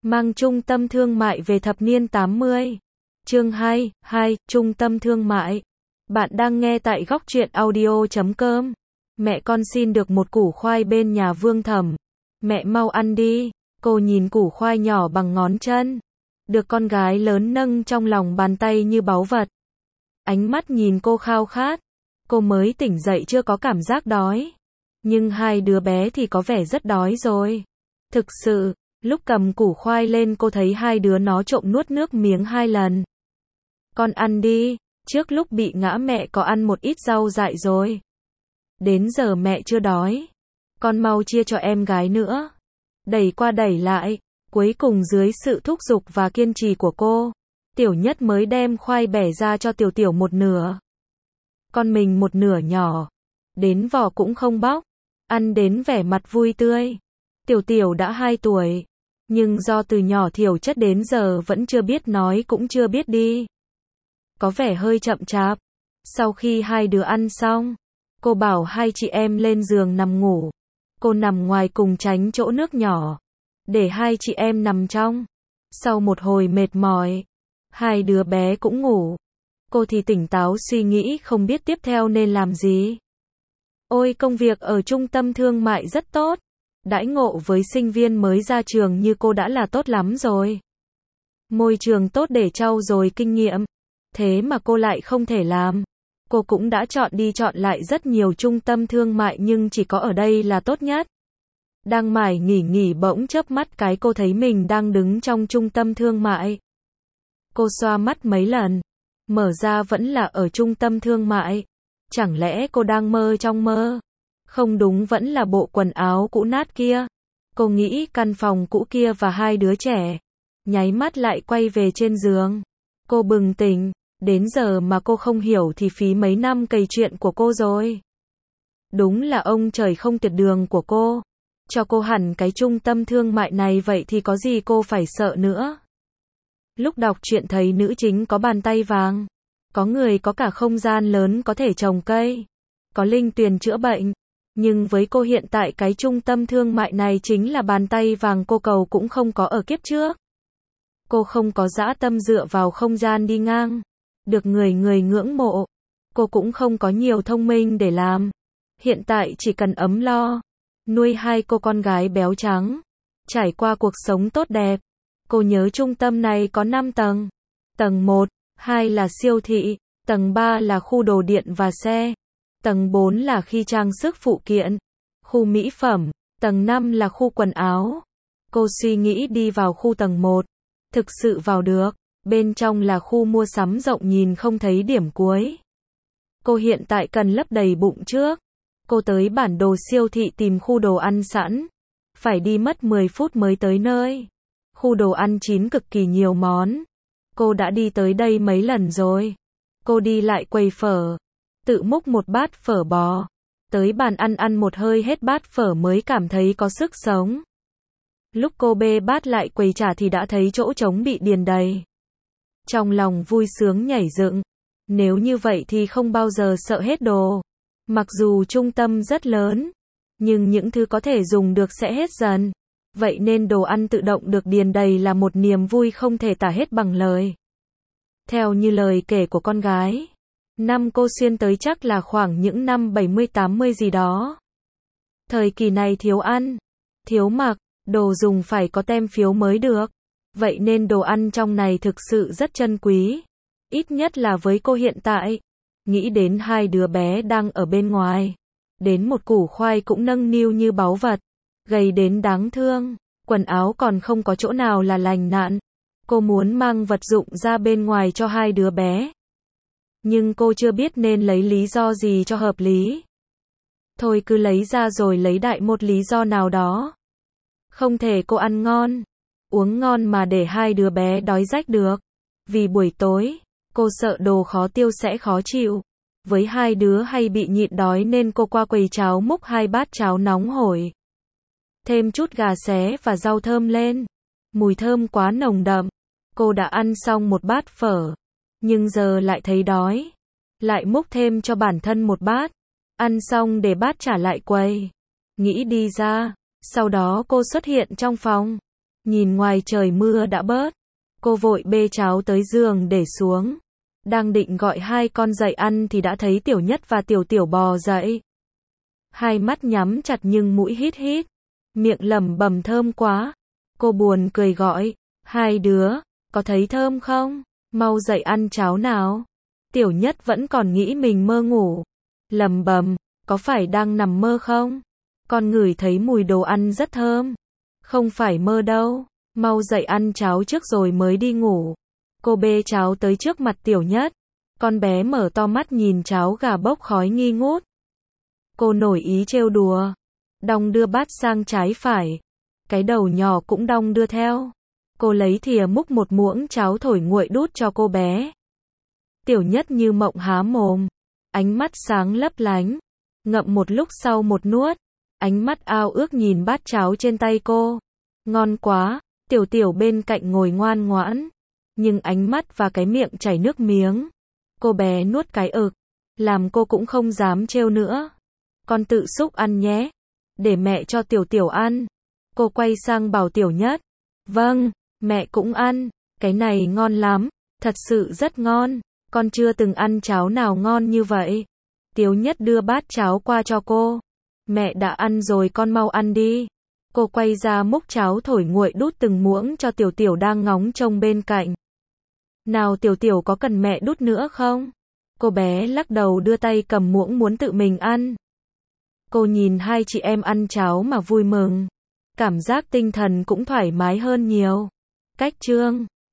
Mang trung tâm thương mại về thập niên 80. Chương 2, Trung tâm thương mại. Bạn đang nghe tại góc truyện audio.com. Mẹ con xin được một củ khoai bên nhà Vương Thẩm. Mẹ mau ăn đi. Cô nhìn củ khoai nhỏ bằng ngón chân, được con gái lớn nâng trong lòng bàn tay như báu vật. Ánh mắt nhìn cô khao khát. Cô mới tỉnh dậy chưa có cảm giác đói. Nhưng hai đứa bé thì có vẻ rất đói rồi. Thực sự, lúc cầm củ khoai lên cô thấy hai đứa nó trộm nuốt nước miếng 2 lần. Con ăn đi, trước lúc bị ngã mẹ có ăn một ít rau dại rồi. Đến giờ mẹ chưa đói. Con mau chia cho em gái nữa. Đẩy qua đẩy lại, cuối cùng dưới sự thúc giục và kiên trì của cô, Tiểu Nhất mới đem khoai bẻ ra cho Tiểu Tiểu một nửa. Con mình một nửa nhỏ, đến vỏ cũng không bóc, ăn đến vẻ mặt vui tươi. Tiểu Tiểu đã 2 tuổi, nhưng do từ nhỏ Thiểu Chất đến giờ vẫn chưa biết nói cũng chưa biết đi, có vẻ hơi chậm chạp. Sau khi hai đứa ăn xong, cô bảo hai chị em lên giường nằm ngủ. Cô nằm ngoài cùng tránh chỗ nước nhỏ, để hai chị em nằm trong. Sau một hồi mệt mỏi, hai đứa bé cũng ngủ. Cô thì tỉnh táo suy nghĩ không biết tiếp theo nên làm gì. Ôi, công việc ở trung tâm thương mại rất tốt. Đãi ngộ với sinh viên mới ra trường như cô đã là tốt lắm rồi. Môi trường tốt để trau dồi kinh nghiệm. Thế mà cô lại không thể làm. Cô cũng đã chọn đi chọn lại rất nhiều trung tâm thương mại nhưng chỉ có ở đây là tốt nhất. Đang mải nghỉ bỗng chớp mắt cái cô thấy mình đang đứng trong trung tâm thương mại. Cô xoa mắt mấy lần, mở ra vẫn là ở trung tâm thương mại. Chẳng lẽ cô đang mơ trong mơ? Không đúng, vẫn là bộ quần áo cũ nát kia. Cô nghĩ căn phòng cũ kia và hai đứa trẻ. Nháy mắt lại quay về trên giường. Cô bừng tỉnh, đến giờ mà cô không hiểu thì phí mấy năm cày chuyện của cô rồi. Đúng là ông trời không tuyệt đường của cô. Cho cô hẳn cái trung tâm thương mại này vậy thì có gì cô phải sợ nữa. Lúc đọc truyện thấy nữ chính có bàn tay vàng. Có người có cả không gian lớn có thể trồng cây. Có linh tuyền chữa bệnh. Nhưng với cô hiện tại cái trung tâm thương mại này chính là bàn tay vàng cô cầu cũng không có ở kiếp trước. Cô không có dã tâm dựa vào không gian đi ngang, được người ngưỡng mộ. Cô cũng không có nhiều thông minh để làm. Hiện tại chỉ cần ấm lo, nuôi 2 cô con gái béo trắng, trải qua cuộc sống tốt đẹp. Cô nhớ trung tâm này có 5 tầng. Tầng 1, 2 là siêu thị, tầng 3 là khu đồ điện và xe, tầng 4 là khi trang sức phụ kiện, khu mỹ phẩm, tầng 5 là khu quần áo. Cô suy nghĩ đi vào khu tầng 1, thực sự vào được, bên trong là khu mua sắm rộng nhìn không thấy điểm cuối. Cô hiện tại cần lấp đầy bụng trước. Cô tới bản đồ siêu thị tìm khu đồ ăn sẵn, phải đi mất 10 phút mới tới nơi. Khu đồ ăn chín cực kỳ nhiều món. Cô đã đi tới đây mấy lần rồi. Cô đi lại quầy phở, tự múc một bát phở bò. Tới bàn ăn một hơi hết bát phở mới cảm thấy có sức sống. Lúc cô bê bát lại quầy trả thì đã thấy chỗ trống bị điền đầy. Trong lòng vui sướng nhảy dựng. Nếu như vậy thì không bao giờ sợ hết đồ. Mặc dù trung tâm rất lớn, nhưng những thứ có thể dùng được sẽ hết dần. Vậy nên đồ ăn tự động được điền đầy là một niềm vui không thể tả hết bằng lời. Theo như lời kể của con gái, năm cô xuyên tới chắc là khoảng những năm 70-80 gì đó. Thời kỳ này thiếu ăn, thiếu mặc, đồ dùng phải có tem phiếu mới được. Vậy nên đồ ăn trong này thực sự rất chân quý. Ít nhất là với cô hiện tại. Nghĩ đến 2 đứa bé đang ở bên ngoài. Đến một củ khoai cũng nâng niu như báu vật. Gầy đến đáng thương. Quần áo còn không có chỗ nào là lành lặn. Cô muốn mang vật dụng ra bên ngoài cho 2 đứa bé. Nhưng cô chưa biết nên lấy lý do gì cho hợp lý. Thôi cứ lấy ra rồi lấy đại một lý do nào đó. Không thể cô ăn ngon, uống ngon mà để 2 đứa bé đói rách được. Vì buổi tối, cô sợ đồ khó tiêu sẽ khó chịu. Với 2 đứa hay bị nhịn đói nên cô qua quầy cháo múc 2 bát cháo nóng hổi. Thêm chút gà xé và rau thơm lên. Mùi thơm quá nồng đậm. Cô đã ăn xong một bát phở, nhưng giờ lại thấy đói. Lại múc thêm cho bản thân một bát. Ăn xong để bát trả lại quầy. Nghĩ đi ra. Sau đó cô xuất hiện trong phòng. Nhìn ngoài trời mưa đã bớt, cô vội bê cháo tới giường để xuống. Đang định gọi hai con dậy ăn thì đã thấy Tiểu Nhất và Tiểu Tiểu bò dậy. Hai mắt nhắm chặt nhưng mũi hít hít, miệng lẩm bẩm thơm quá. Cô buồn cười gọi, hai đứa, có thấy thơm không? Mau dậy ăn cháo nào. Tiểu Nhất vẫn còn nghĩ mình mơ ngủ, lẩm bẩm, có phải đang nằm mơ không? Con ngửi thấy mùi đồ ăn rất thơm. Không phải mơ đâu, mau dậy ăn cháo trước rồi mới đi ngủ. Cô bê cháo tới trước mặt Tiểu Nhất. Con bé mở to mắt nhìn cháo gà bốc khói nghi ngút. Cô nổi ý trêu đùa, đong đưa bát sang trái phải. Cái đầu nhỏ cũng đong đưa theo. Cô lấy thìa múc một muỗng cháo thổi nguội đút cho cô bé. Tiểu Nhất như mộng há mồm, ánh mắt sáng lấp lánh, ngậm một lúc sau một nuốt, ánh mắt ao ước nhìn bát cháo trên tay cô. Ngon quá, Tiểu Tiểu bên cạnh ngồi ngoan ngoãn, nhưng ánh mắt và cái miệng chảy nước miếng. Cô bé nuốt cái ực, làm cô cũng không dám trêu nữa. Con tự xúc ăn nhé, để mẹ cho Tiểu Tiểu ăn. Cô quay sang bảo Tiểu Nhất, vâng, mẹ cũng ăn, cái này ngon lắm, thật sự rất ngon, con chưa từng ăn cháo nào ngon như vậy. Tiểu Nhất đưa bát cháo qua cho cô, mẹ đã ăn rồi con mau ăn đi. Cô quay ra múc cháo thổi nguội đút từng muỗng cho Tiểu Tiểu đang ngóng trông bên cạnh. Nào Tiểu Tiểu có cần mẹ đút nữa không? Cô bé lắc đầu đưa tay cầm muỗng muốn tự mình ăn. Cô nhìn hai chị em ăn cháo mà vui mừng. Cảm giác tinh thần cũng thoải mái hơn nhiều. Cách chương